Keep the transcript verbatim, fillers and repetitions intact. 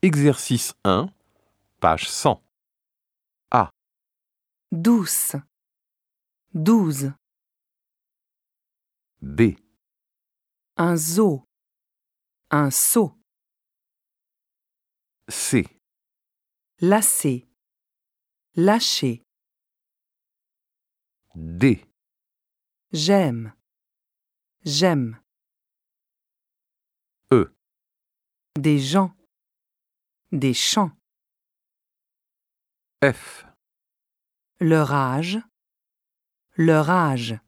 Exercice un, page cent. A. Douce. Douze. B. Un zoo. Un seau. C. Lasser. Lâcher. D. J'aime. J'aime. E. Des gens. Des champs. F. Leur âge. Leur âge.